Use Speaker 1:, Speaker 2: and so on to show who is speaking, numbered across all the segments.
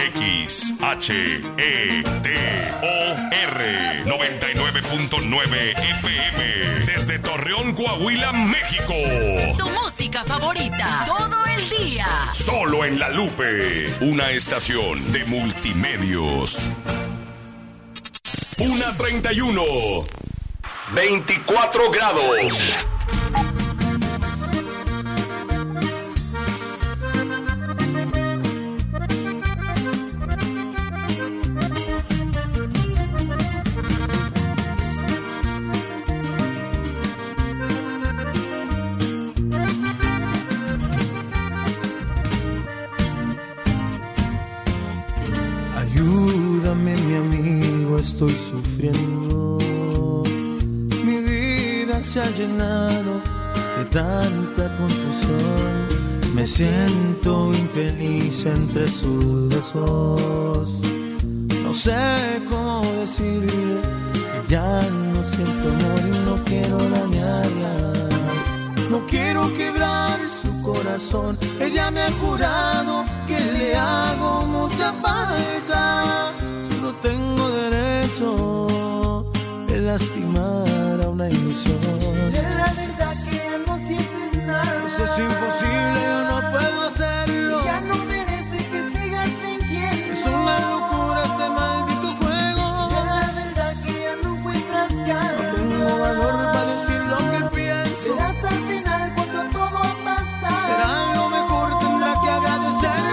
Speaker 1: XHETOR 99.9 FM desde Torreón, Coahuila, México.
Speaker 2: Tu música favorita todo el día.
Speaker 1: Solo en La Lupe, una estación de Multimedios. 1:31. 24 grados.
Speaker 3: Ayúdame, mi amigo, estoy sufriendo. Mi vida se ha llenado de tanta confusión. Me siento infeliz entre sus besos. No sé cómo decirle que ya no siento amor y no quiero dañarla. No quiero quebrar su corazón. Ella me ha jurado que le hago mucha falta. Solo tengo derecho de lastimar a una ilusión.
Speaker 4: De la verdad que ya no sientes nada.
Speaker 3: Eso es imposible, yo no puedo hacerlo.
Speaker 4: Ya no merece que sigas fingiendo.
Speaker 3: Es una locura este maldito juego.
Speaker 4: De la verdad que ya no encuentras cara.
Speaker 3: No tengo valor para decir lo que pienso.
Speaker 4: Verás al final cuando todo pasa.
Speaker 3: Será lo mejor, tendrá que agradecerlo.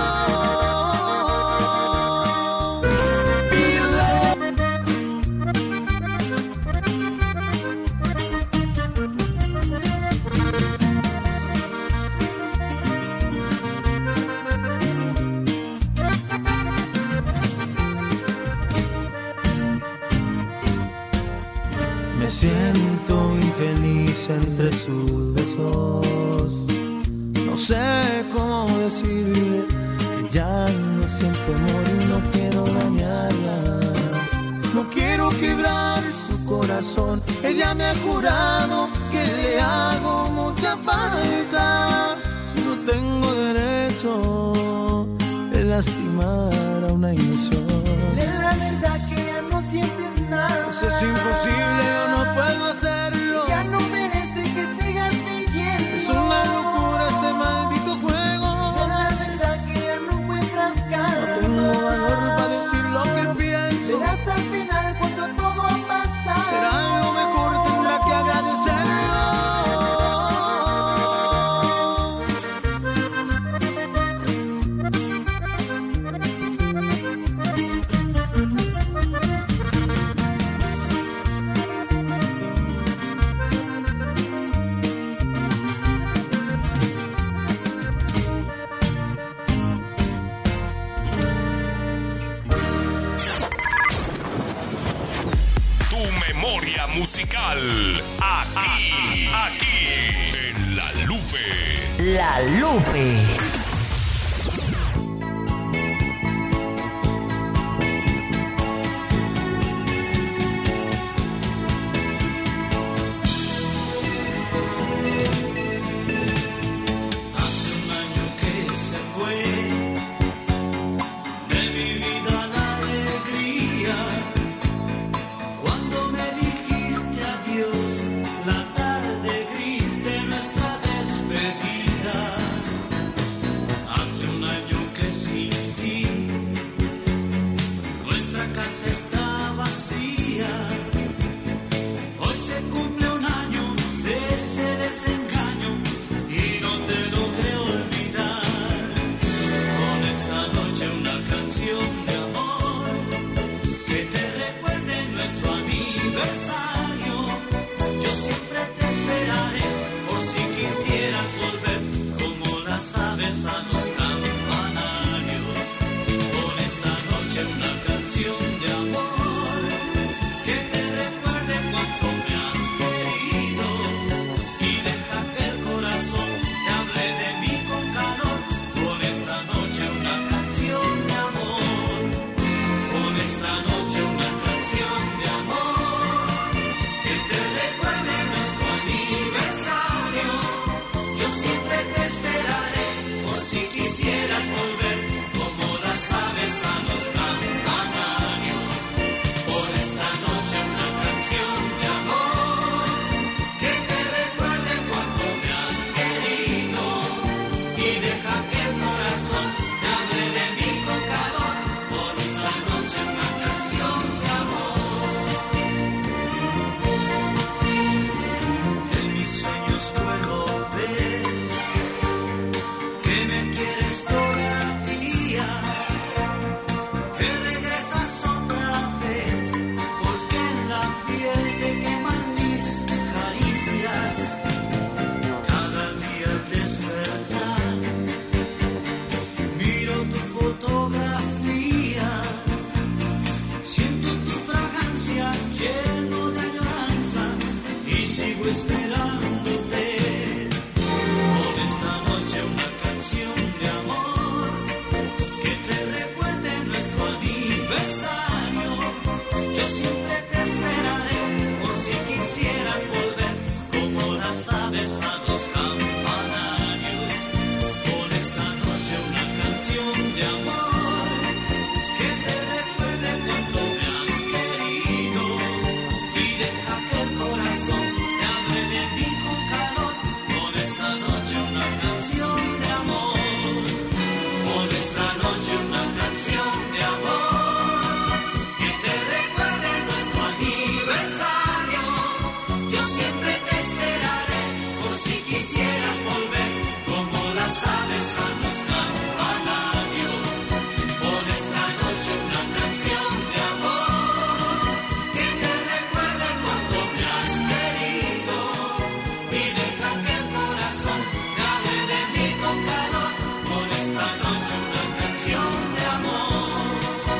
Speaker 3: Me siento infeliz entre sus besos. No sé cómo decirle que ya no siento amor y no quiero dañarla. No quiero quebrar su corazón. Ella me ha jurado que le hago mucha falta. Solo tengo derecho de lastimar a una ilusión.
Speaker 4: De la verdad que ya no sientes nada.
Speaker 3: Eso es imposible, yo no puedo hacerlo.
Speaker 4: Ya no merece que sigas fingiendo.
Speaker 3: Es una locura este maldito juego.
Speaker 4: De la verdad que ya no encuentras cara.
Speaker 3: No tengo valor para decir lo que pienso.
Speaker 4: Verás al final cuando todo pasa.
Speaker 3: Será lo mejor, tendrá que agradecerlo.
Speaker 1: Tu memoria musical. Aquí, en La Lupe.
Speaker 2: La Lupe.
Speaker 5: Hace un año que se fue de mi vida la alegría. Cuando me dijiste adiós, la tarde gris de nuestra despedida. Hace un año que sin ti nuestra casa está vacía. Hoy se cumple un año de ese desengaño y no te logré olvidar. Con esta noche una canción de amor que te recuerde nuestro aniversario. Yo siempre te esperaré por si quisieras volver como las aves a los campanarios. Con esta noche una canción de amor fotografía. Siento tu fragancia lleno de añoranza y sigo esperándote. Por esta noche una canción de amor que te recuerde nuestro aniversario. Yo siempre te esperaré por si quisieras volver como las aves a los campanarios. Por esta noche una canción de amor que te recuerde cuando me has querido y deja que el corazón te hable de mí con calor. Por esta noche una canción de amor. Por esta noche una canción de amor que te recuerde nuestro aniversario. Yo siempre te esperaré por si quisieras volver como las aves a los campanarios. Por esta noche una canción de amor que te recuerde cuando me has querido y deja que el corazón te hable de mí con calor. Por esta noche una canción de amor.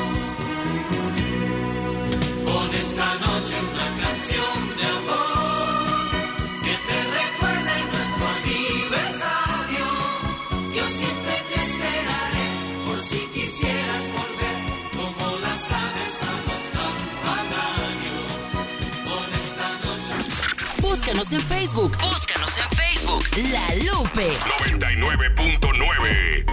Speaker 5: Por esta noche una canción de amor que te recuerde nuestro aniversario. Yo siempre te esperaré por si quisieras volver como las aves a los campanarios. Por esta noche.
Speaker 2: Búscanos en Facebook. Búscanos en Facebook. La Lupe.
Speaker 1: 99.9.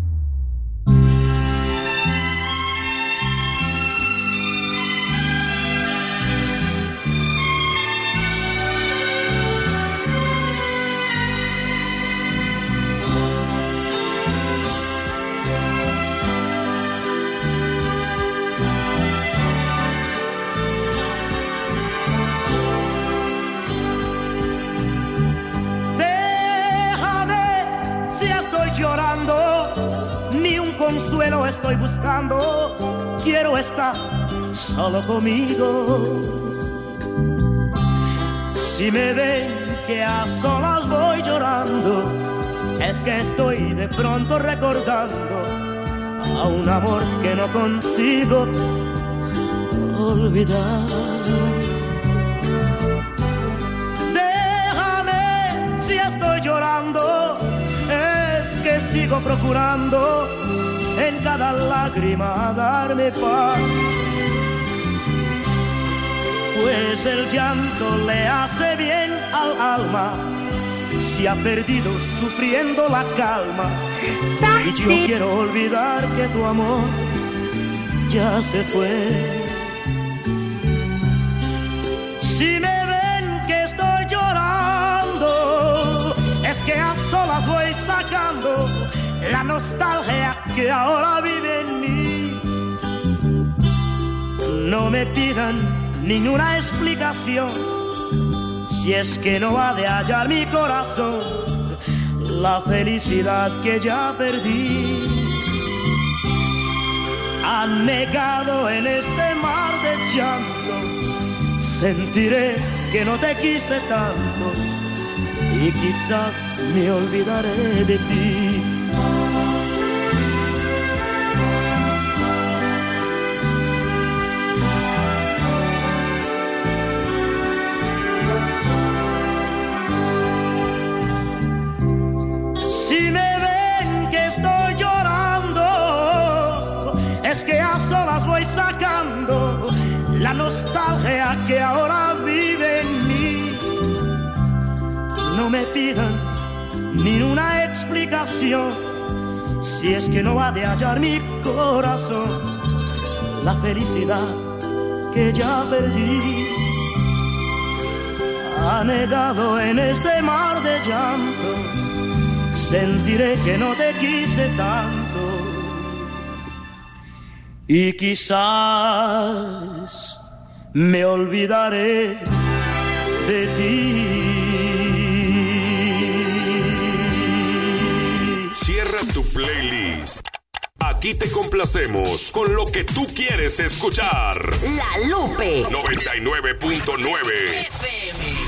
Speaker 3: Déjame si estoy llorando, ni un consuelo estoy buscando. Quiero estar solo conmigo. Si me ven que a solas voy llorando, es que estoy de pronto recordando a un amor que no consigo olvidar. Déjame si estoy llorando, es que sigo procurando en cada lágrima darme paz. Pues el llanto le hace bien al alma, se ha perdido sufriendo la calma. Y yo quiero olvidar que tu amor ya se fue. Si me ven que estoy llorando, es que a solas voy sacando la nostalgia que ahora vive en mí. No me pidan ninguna explicación, si es que no ha de hallar mi corazón la felicidad que ya perdí. Anegado en este mar de llanto, sentiré que no te quise tanto y quizás me olvidaré de ti. Si me ven que estoy llorando, es que a solas voy sacando la nostalgia que ahora vive en mí. No me pidan ni una explicación, si es que no ha de hallar mi corazón la felicidad que ya perdí. Anegado en este mar de llanto, sentiré que no te quise tanto y quizás me olvidaré de ti.
Speaker 1: Cierra tu playlist. Aquí te complacemos con lo que tú quieres escuchar.
Speaker 2: La Lupe
Speaker 1: 99.9
Speaker 2: FM.